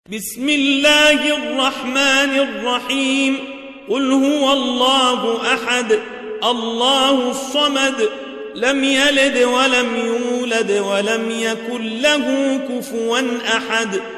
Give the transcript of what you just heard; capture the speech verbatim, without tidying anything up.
بسم الله الرحمن الرحيم. قل هو الله أحد الله الصمد لم يلد ولم يولد ولم يكن له كفوا أحد.